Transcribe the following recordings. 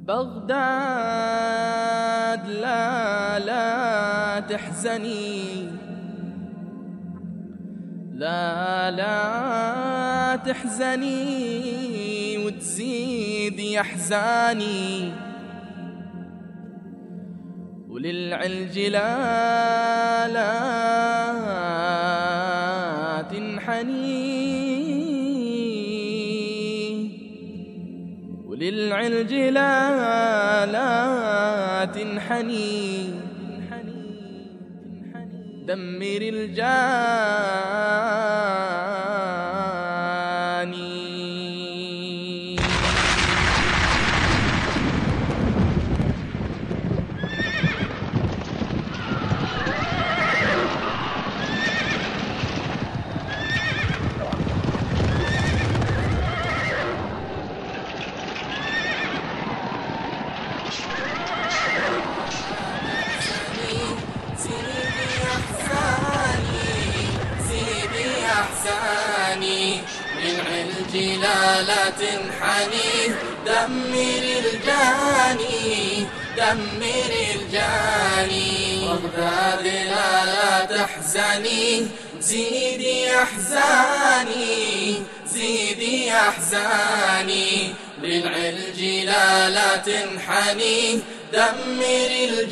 بغداد لا تحزني، لا تحزني وتزيدي أحزاني، وللعلج لا تنحني، وللعلج لا تنحني، دمر الجاني. للعلج لا تنحني، دمر الجاني، دمر الجاني. بغداد لا تحزني، زيدي أحزاني، زيدي أحزاني. للعلج لا تنحني، دمر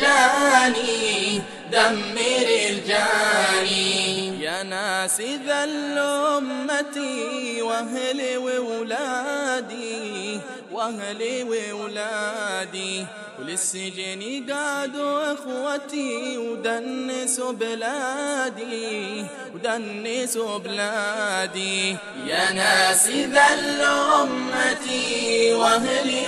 الجاني، دمر الجاني. يا ناس ذل أمتي وأهلي وولادي، وأهلي وولادي، وللسجن قادوا إخوتي ودنسوا بلادي، ودنسوا بلادي. يا ناس ذل أمتي وأهلي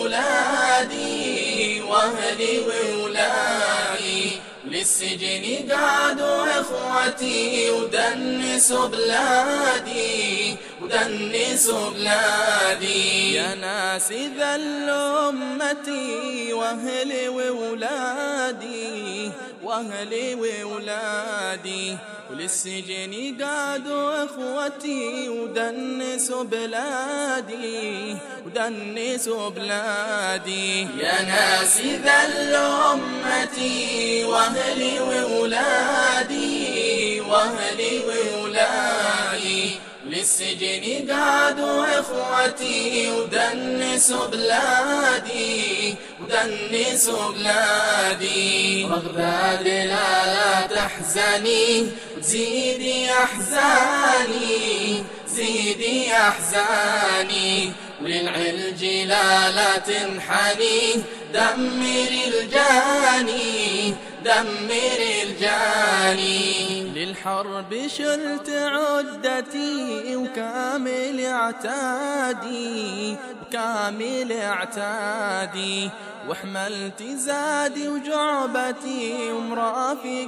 وولادي، وأهلي وولادي، للسجن قعدوا إخوتي ودنسوا بلادي، ودنسوا بلادي. يا ناس ذل أمتي وأهلي وولادي، وأهلي وولادي، وللسجن قعدوا إخوتي ودنسوا بلادي، ودنسوا بلادي. يا ناس ذل أمتي وأهلي وولادي، وأهلي وولادي، للسجن قعدوا إخوتي ودنسوا بلادي، ودنسوا بلادي. بغداد لا تحزني، زيدي أحزاني، زيدي أحزاني. وللعلج لا تنحني، دمر الجاني، دمر الجاني. للحرب شلت عدتي وكامل اعتادي، وكامل اعتادي، وحملت زادي وجعبتي ومرافق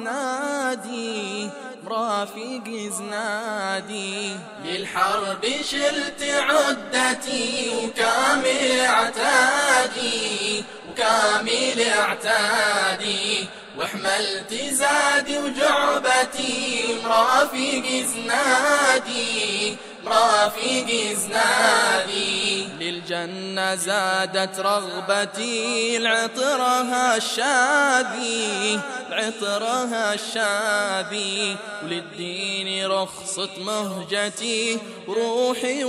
زنادي، مرافق زنادي. للحرب شلت عدتي وكامل اعتادي، وكامل اعتادي، وحملت زادي وجعبتي مرافق زنادي، مرافق زنادي. للجنة زادت رغبتي، لعطرها الشاذي، لعطرها الشاذي، وللدين رخصت مهجتي، روحي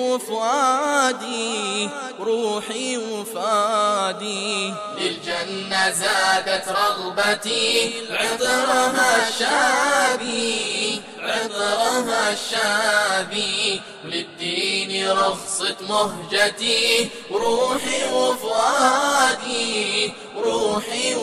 وفؤادي، روحي وفؤادي. للجنة زادت رغبتي، عطرها الشاذي، عطرها الشاذي، وللدين رخصت مهجتي، روحي وفؤادي، روحي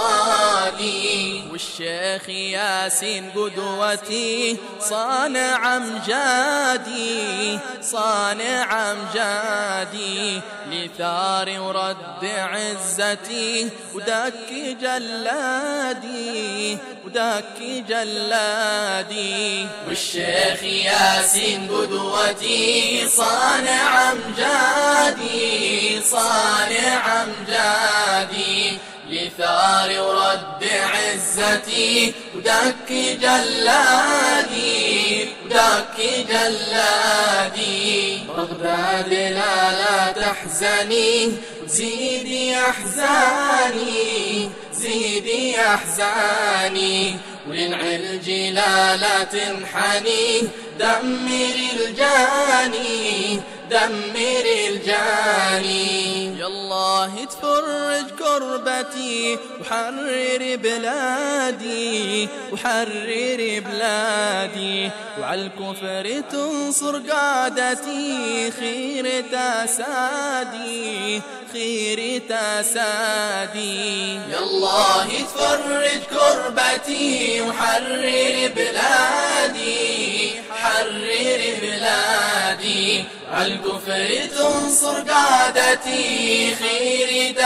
وفؤادي. والشيخ ياسين قدوتي، صانع أمجادي، صانع أمجادي، لثار ورد عزتي، ودك جلادي، ودك جلادي. والشيخ ياسين قدوتي، صانع أمجادي، صانع أمجادي، لثار ورد عزتي، ودك جلادي، وداك جلادي. بغداد لا تحزني وزيدي أحزاني، زيدي أحزاني، ولنعلج لا تنحني، دمري الجاني، دمري الجاني. يالله تفرج كربتي وحرر بلادي، وحرر بلادي، وعالكفر تنصر قادتي، خيرة أسادي، خيرة أسادي. يالله تفرج كربتي وحرر بلادي، حرر بلادي، عالكفر تنصر قادتي، خيرة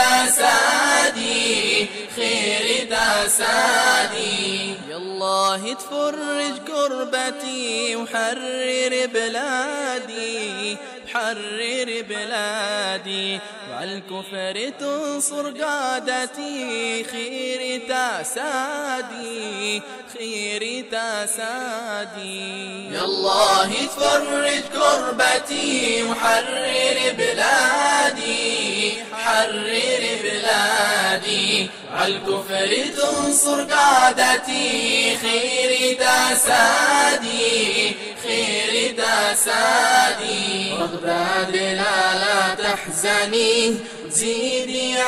أسادي، خيرة أسادي. يالله تفرج كربتي وحرر بلادي، حرر بلادي، وعالكفر تنصر قادتي، خيرة أسادي، خيرة أسادي. يالله تفرج كربتي وحرر بلادي، حرر بلادي، عالكفر تنصر قادتي، خيرة أسادي، خيرة أسادي. بغداد لا تحزني وزيدي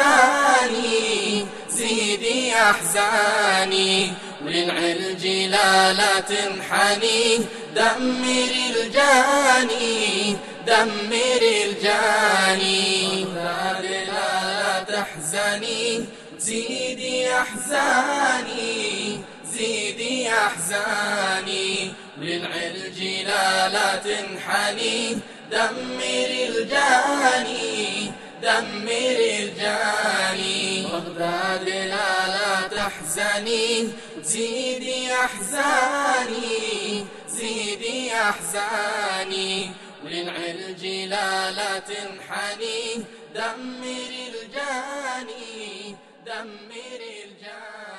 أحزاني، زيدي أحزاني، ولنعلج لا تنحني، دمري الجاني، دمري الجاني. بغداد لا تحزني زيدي أحزاني، زيدي أحزاني، ولنعلج لا تنحني، دمري الجاني، دمري الجاني. بغداد لا تحزني زيدي أحزاني، زيدي أحزاني، ولنعلج لا تنحني، دمري الجاني، دمري الجاني.